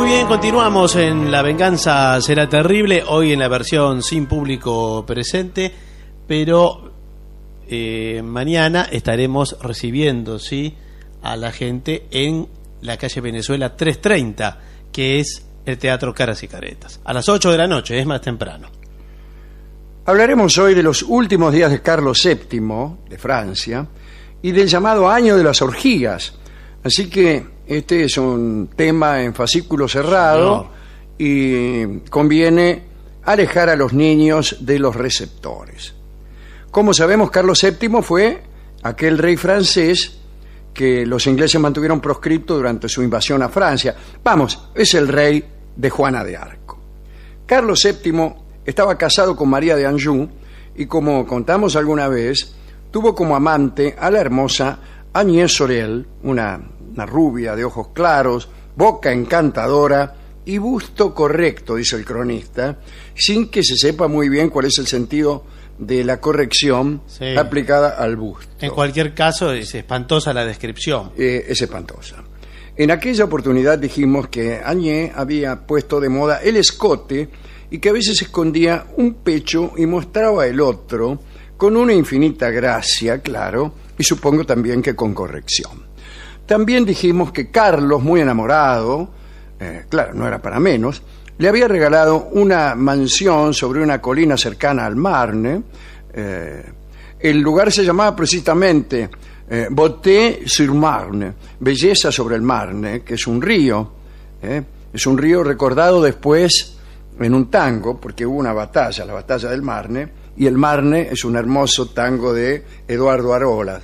Muy bien, continuamos en La Venganza Será Terrible, hoy en la versión sin público presente, pero mañana estaremos recibiendo, ¿sí?, a la gente en la calle Venezuela 330, que es el Teatro Caras y Caretas, a las 8 de la noche, es más temprano. Hablaremos hoy de los últimos días de Carlos VII de Francia y del llamado Año de las Orgías. Así que este es un tema en fascículo cerrado y conviene alejar a los niños de los receptores. Como sabemos, Carlos VII fue aquel rey francés que los ingleses mantuvieron proscripto durante su invasión a Francia. Vamos, es el rey de Juana de Arco. Carlos VII estaba casado con María de Anjou y, como contamos alguna vez, tuvo como amante a la hermosa Agnès Sorel, una rubia de ojos claros, boca encantadora y busto correcto, dice el cronista, sin que se sepa muy bien cuál es el sentido de la corrección aplicada al busto. En cualquier caso, es espantosa la descripción. Es espantosa. En aquella oportunidad dijimos que Agnès había puesto de moda el escote y que a veces escondía un pecho y mostraba el otro con una infinita gracia, claro, y supongo también que con corrección. También dijimos que Carlos, muy enamorado, claro, no era para menos, le había regalado una mansión sobre una colina cercana al Marne. El lugar se llamaba precisamente Beauté-sur-Marne, belleza sobre el Marne, que es un río. Es un río recordado después en un tango, porque hubo una batalla, la batalla del Marne, y el Marne es un hermoso tango de Eduardo Arolas.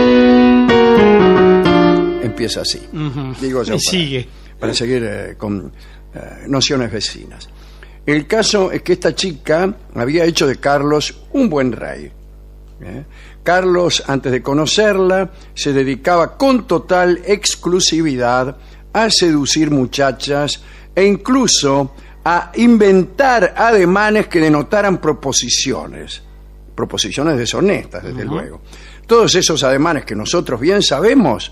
Empieza así. Digo yo, para seguir con nociones vecinas. El caso es que esta chica había hecho de Carlos un buen rey. Carlos, antes de conocerla, se dedicaba con total exclusividad a seducir muchachas e incluso a inventar ademanes que denotaran proposiciones deshonestas, desde luego. Todos esos ademanes que nosotros bien sabemos,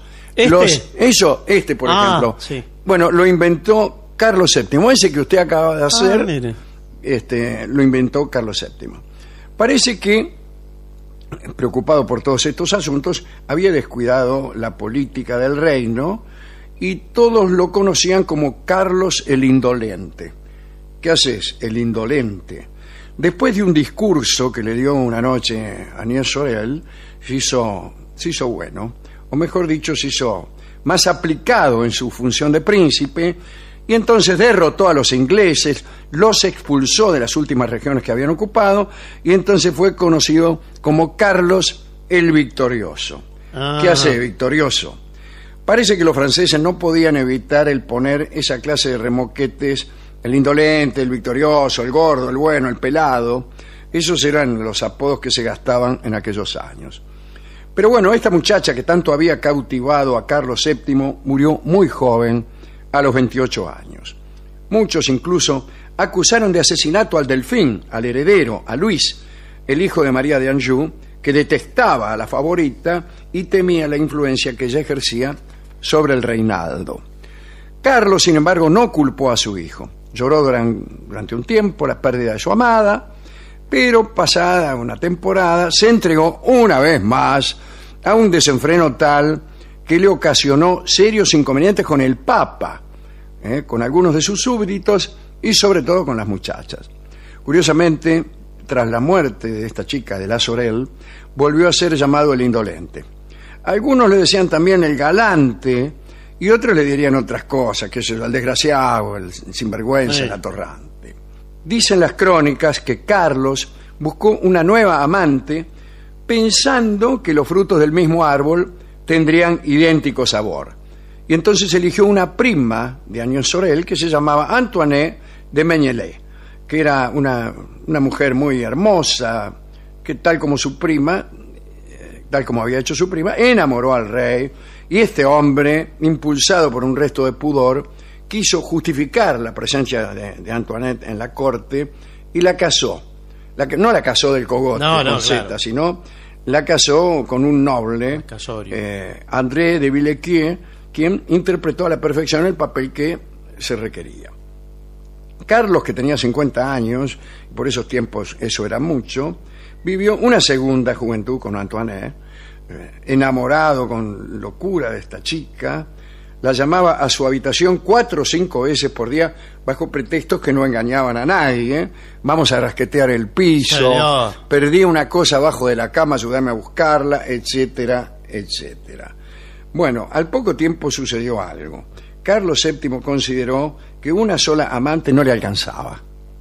por ejemplo, sí. Bueno, lo inventó Carlos VII. Ese que usted acaba de hacer, lo inventó Carlos VII. Parece que, preocupado por todos estos asuntos, había descuidado la política del reino y todos lo conocían como Carlos el Indolente. ¿Qué haces, el indolente? Después de un discurso que le dio una noche a Agnès Sorel, se hizo bueno, o mejor dicho, se hizo más aplicado en su función de príncipe, y entonces derrotó a los ingleses, los expulsó de las últimas regiones que habían ocupado, y entonces fue conocido como Carlos el Victorioso. ¿Qué hace victorioso? Parece que los franceses no podían evitar el poner esa clase de remoquetes: el indolente, el victorioso, el gordo, el bueno, el pelado. Esos eran los apodos que se gastaban en aquellos años. Pero bueno, esta muchacha que tanto había cautivado a Carlos VII murió muy joven, a los 28 años. Muchos incluso acusaron de asesinato al delfín, al heredero, a Luis, el hijo de María de Anjou, que detestaba a la favorita y temía la influencia que ella ejercía sobre el reinaldo. Carlos, sin embargo, no culpó a su hijo. Lloró durante un tiempo la pérdida de su amada, pero pasada una temporada se entregó una vez más a un desenfreno tal que le ocasionó serios inconvenientes con el Papa, con algunos de sus súbditos y sobre todo con las muchachas. Curiosamente, tras la muerte de esta chica de la Sorel, volvió a ser llamado el indolente. Algunos le decían también el galante y otros le dirían otras cosas, que es el desgraciado, el sinvergüenza, el atorrante. Dicen las crónicas que Carlos buscó una nueva amante pensando que los frutos del mismo árbol tendrían idéntico sabor. Y entonces eligió una prima de Agnès Sorel que se llamaba Antoinette de Mignelet, que era una mujer muy hermosa, que tal como había hecho su prima, enamoró al rey, y este hombre, impulsado por un resto de pudor, quiso justificar la presencia de Antoinette en la corte y la casó. No la casó del cogote, claro, sino la casó con un noble, André de Villequier, quien interpretó a la perfección el papel que se requería. Carlos, que tenía 50 años, por esos tiempos eso era mucho, vivió una segunda juventud con Antoinette, enamorado con locura de esta chica. La llamaba a su habitación 4 o 5 veces por día bajo pretextos que no engañaban a nadie. Vamos a rasquetear el piso, perdí una cosa abajo de la cama, ayúdame a buscarla, etcétera, etcétera. Bueno, al poco tiempo sucedió algo. Carlos VII consideró que una sola amante no le alcanzaba.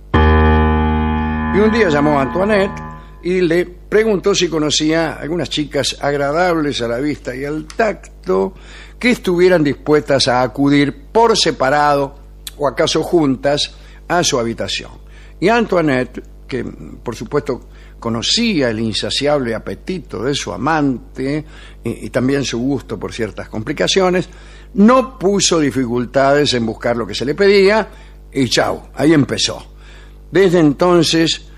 Y un día llamó a Antoinette y le preguntó si conocía algunas chicas agradables a la vista y al tacto que estuvieran dispuestas a acudir por separado o acaso juntas a su habitación. Y Antoinette, que por supuesto conocía el insaciable apetito de su amante y también su gusto por ciertas complicaciones, no puso dificultades en buscar lo que se le pedía y chau, ahí empezó. Desde entonces,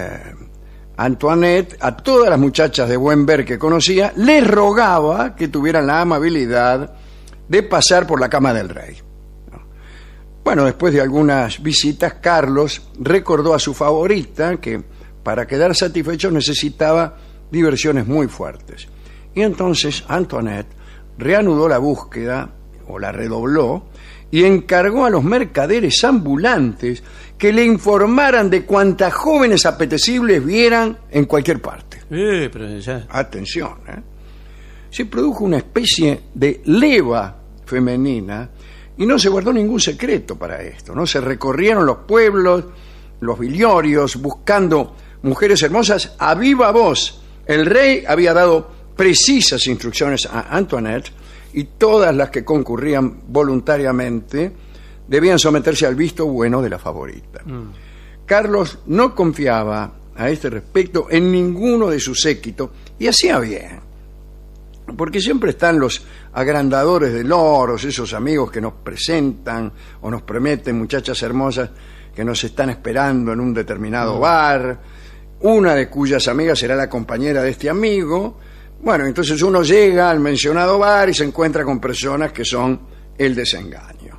Antoinette, a todas las muchachas de buen ver que conocía, les rogaba que tuvieran la amabilidad de pasar por la cama del rey. Bueno, después de algunas visitas, Carlos recordó a su favorita que para quedar satisfecho necesitaba diversiones muy fuertes. Y entonces Antoinette reanudó la búsqueda, o la redobló, y encargó a los mercaderes ambulantes que le informaran de cuantas jóvenes apetecibles vieran en cualquier parte. Pero ya... Atención, Se produjo una especie de leva femenina y no se guardó ningún secreto para esto, ¿no? Se recorrieron los pueblos, los villorios, buscando mujeres hermosas a viva voz. El rey había dado precisas instrucciones a Antoinette y todas las que concurrían voluntariamente debían someterse al visto bueno de la favorita. Carlos no confiaba a este respecto en ninguno de su séquito y hacía bien, porque siempre están los agrandadores de loros, esos amigos que nos presentan o nos prometen muchachas hermosas que nos están esperando en un determinado bar, una de cuyas amigas será la compañera de este amigo. Bueno, entonces uno llega al mencionado bar y se encuentra con personas que son el desengaño.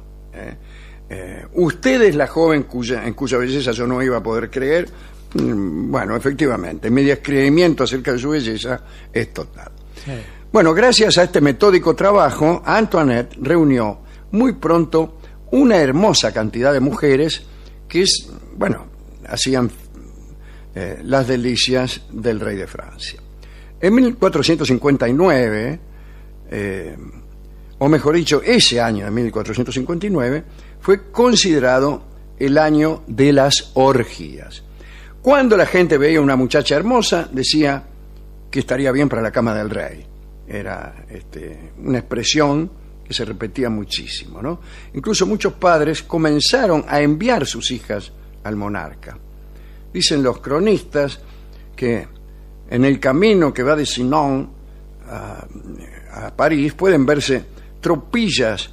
Usted es la joven en cuya belleza yo no iba a poder creer. Bueno, efectivamente, mi descreimiento acerca de su belleza es total. Sí. Bueno, gracias a este metódico trabajo, Antoinette reunió muy pronto una hermosa cantidad de mujeres que, hacían las delicias del rey de Francia. En 1459, o mejor dicho, ese año de 1459, fue considerado el año de las orgías. Cuando la gente veía una muchacha hermosa, decía que estaría bien para la cama del rey. Era una expresión que se repetía muchísimo, ¿no? Incluso muchos padres comenzaron a enviar sus hijas al monarca. Dicen los cronistas que en el camino que va de Chinon a París podían verse tropillas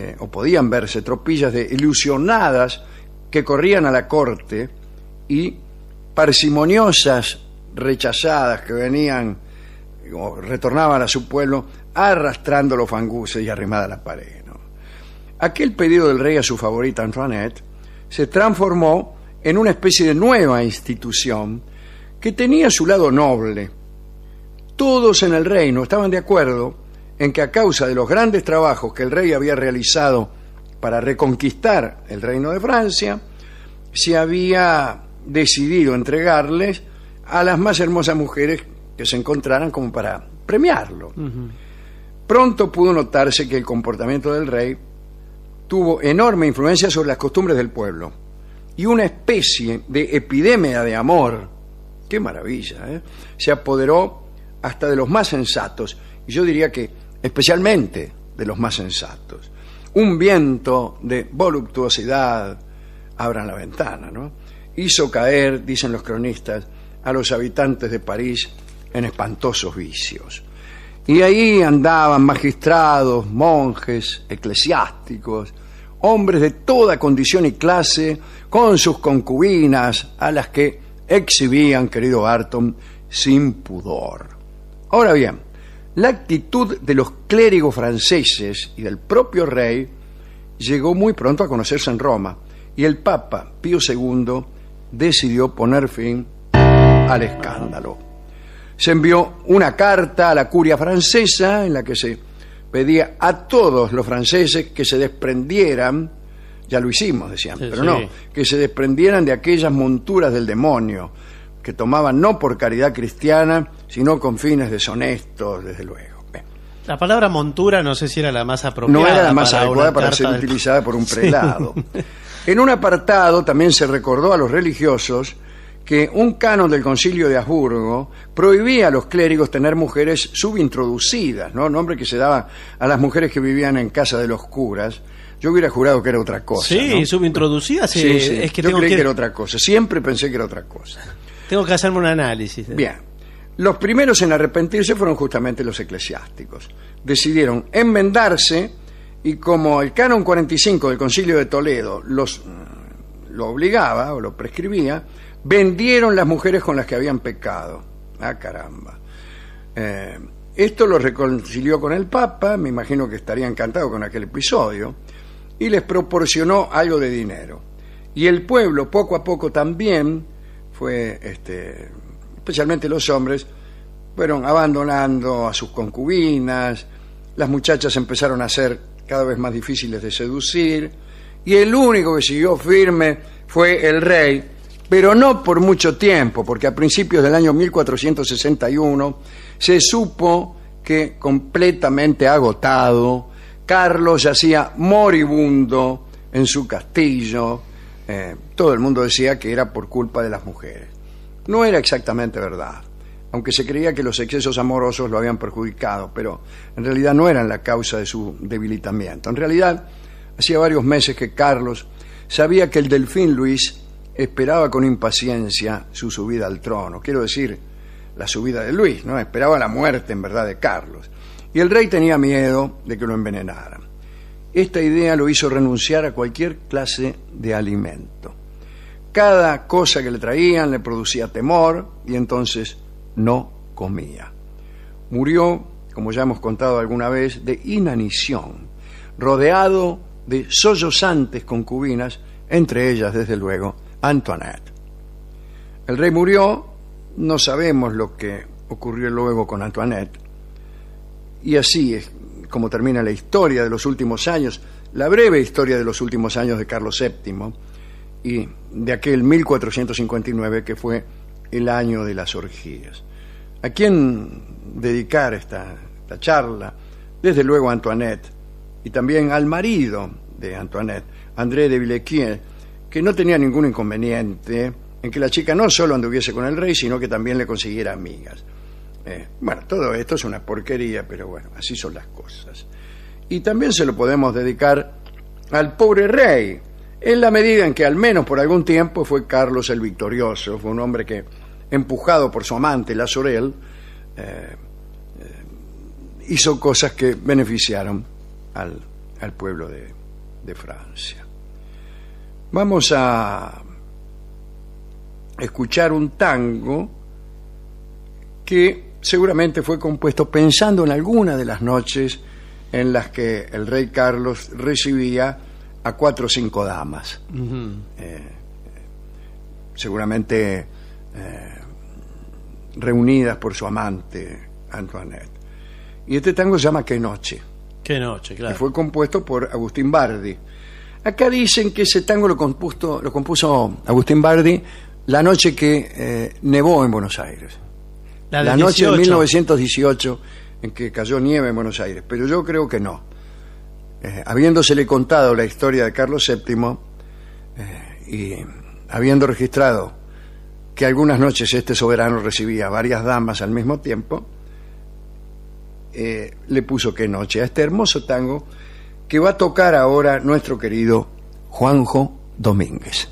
de ilusionadas que corrían a la corte y parsimoniosas rechazadas que venían o retornaban a su pueblo arrastrando los fanguses y arrimada a la pared, ¿no? Aquel pedido del rey a su favorita Antoinette se transformó en una especie de nueva institución que tenía su lado noble. Todos en el reino estaban de acuerdo en que a causa de los grandes trabajos que el rey había realizado para reconquistar el reino de Francia, se había decidido entregarles a las más hermosas mujeres que se encontraran como para premiarlo. Pronto pudo notarse que el comportamiento del rey tuvo enorme influencia sobre las costumbres del pueblo y una especie de epidemia de amor, qué maravilla, se apoderó hasta de los más sensatos, y yo diría que especialmente de los más sensatos. Un viento de voluptuosidad, abran la ventana, ¿no?, hizo caer, dicen los cronistas, a los habitantes de París en espantosos vicios. Y ahí andaban magistrados, monjes, eclesiásticos, hombres de toda condición y clase, con sus concubinas, a las que exhibían, querido Barton, sin pudor. Ahora bien, la actitud de los clérigos franceses y del propio rey llegó muy pronto a conocerse en Roma y el Papa Pío II decidió poner fin al escándalo. Se envió una carta a la curia francesa en la que se pedía a todos los franceses que se desprendieran, ya lo hicimos, decían, pero no, que se desprendieran de aquellas monturas del demonio que tomaban no por caridad cristiana, sino con fines deshonestos, desde luego. La palabra montura no sé si era la más apropiada. No era la más adecuada para ser utilizada por un prelado. En un apartado también se recordó a los religiosos que un canon del Concilio de Habsburgo prohibía a los clérigos tener mujeres subintroducidas, ¿no? Nombre que se daba a las mujeres que vivían en casa de los curas. Yo hubiera jurado que era otra cosa. Sí, ¿no? Subintroducidas. Sí. Es que yo creí que era otra cosa. Siempre pensé que era otra cosa. Tengo que hacerme un análisis. Bien. Los primeros en arrepentirse fueron justamente los eclesiásticos. Decidieron enmendarse y como el canon 45 del Concilio de Toledo lo obligaba o lo prescribía, vendieron las mujeres con las que habían pecado. Ah, caramba. Esto lo reconcilió con el Papa, me imagino que estaría encantado con aquel episodio, y les proporcionó algo de dinero. Y el pueblo, poco a poco también, fue, especialmente los hombres, fueron abandonando a sus concubinas, las muchachas empezaron a ser cada vez más difíciles de seducir, y el único que siguió firme fue el rey, pero no por mucho tiempo, porque a principios del año 1461 se supo que, completamente agotado, Carlos yacía moribundo en su castillo. Todo el mundo decía que era por culpa de las mujeres. No era exactamente verdad, aunque se creía que los excesos amorosos lo habían perjudicado, pero en realidad no eran la causa de su debilitamiento. En realidad, hacía varios meses que Carlos sabía que el delfín Luis esperaba con impaciencia su subida al trono. Quiero decir, la subida de Luis, ¿no? Esperaba la muerte, en verdad, de Carlos. Y el rey tenía miedo de que lo envenenaran. Esta idea lo hizo renunciar a cualquier clase de alimento. Cada cosa que le traían le producía temor y entonces no comía. Murió, como ya hemos contado alguna vez, de inanición, rodeado de sollozantes concubinas, entre ellas, desde luego, Antoinette. El rey murió, no sabemos lo que ocurrió luego con Antoinette, y así es como termina la historia de los últimos años, la breve historia de los últimos años de Carlos VII y de aquel 1459 que fue el año de las orgías. ¿A quién dedicar esta charla? Desde luego a Antoinette y también al marido de Antoinette, André de Villequier, que no tenía ningún inconveniente en que la chica no solo anduviese con el rey, sino que también le consiguiera amigas. Bueno, todo esto es una porquería, pero bueno, así son las cosas. Y también se lo podemos dedicar al pobre rey, en la medida en que al menos por algún tiempo fue Carlos el Victorioso. Fue un hombre que, empujado por su amante, la Sorel, hizo cosas que beneficiaron al pueblo de Francia. Vamos a escuchar un tango que seguramente fue compuesto pensando en alguna de las noches en las que el rey Carlos recibía a 4 o 5 damas. Seguramente reunidas por su amante Antoinette. Y este tango se llama Qué noche. Qué noche, claro. Y fue compuesto por Agustín Bardi. Acá dicen que ese tango lo compuso Agustín Bardi la noche que nevó en Buenos Aires. La noche de 1918 en que cayó nieve en Buenos Aires, pero yo creo que no. Habiéndosele contado la historia de Carlos VII y habiendo registrado que algunas noches este soberano recibía varias damas al mismo tiempo, le puso Qué noche a este hermoso tango que va a tocar ahora nuestro querido Juanjo Domínguez.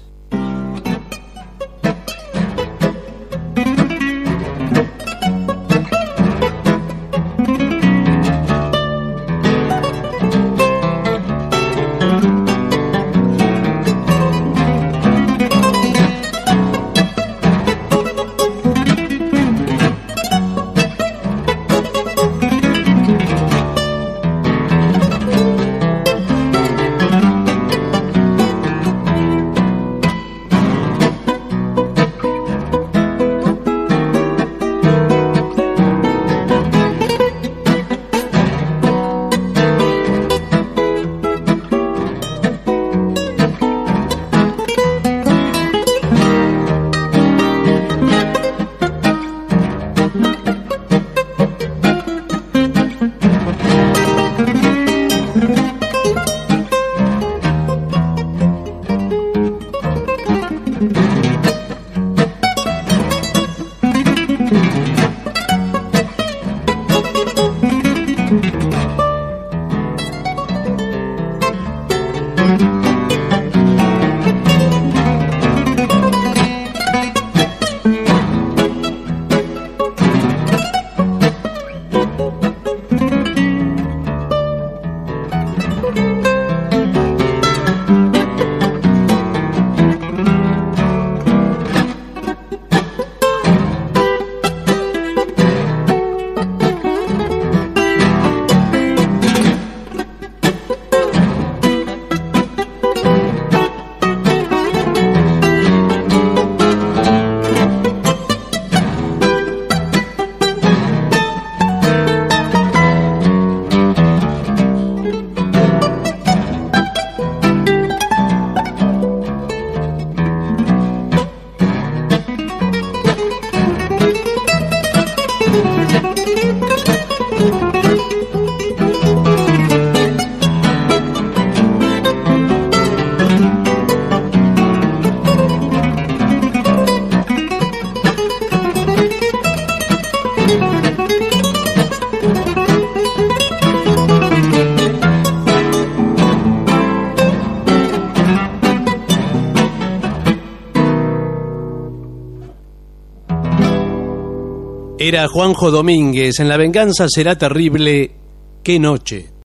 Era Juanjo Domínguez en La venganza será terrible. ¡Qué noche!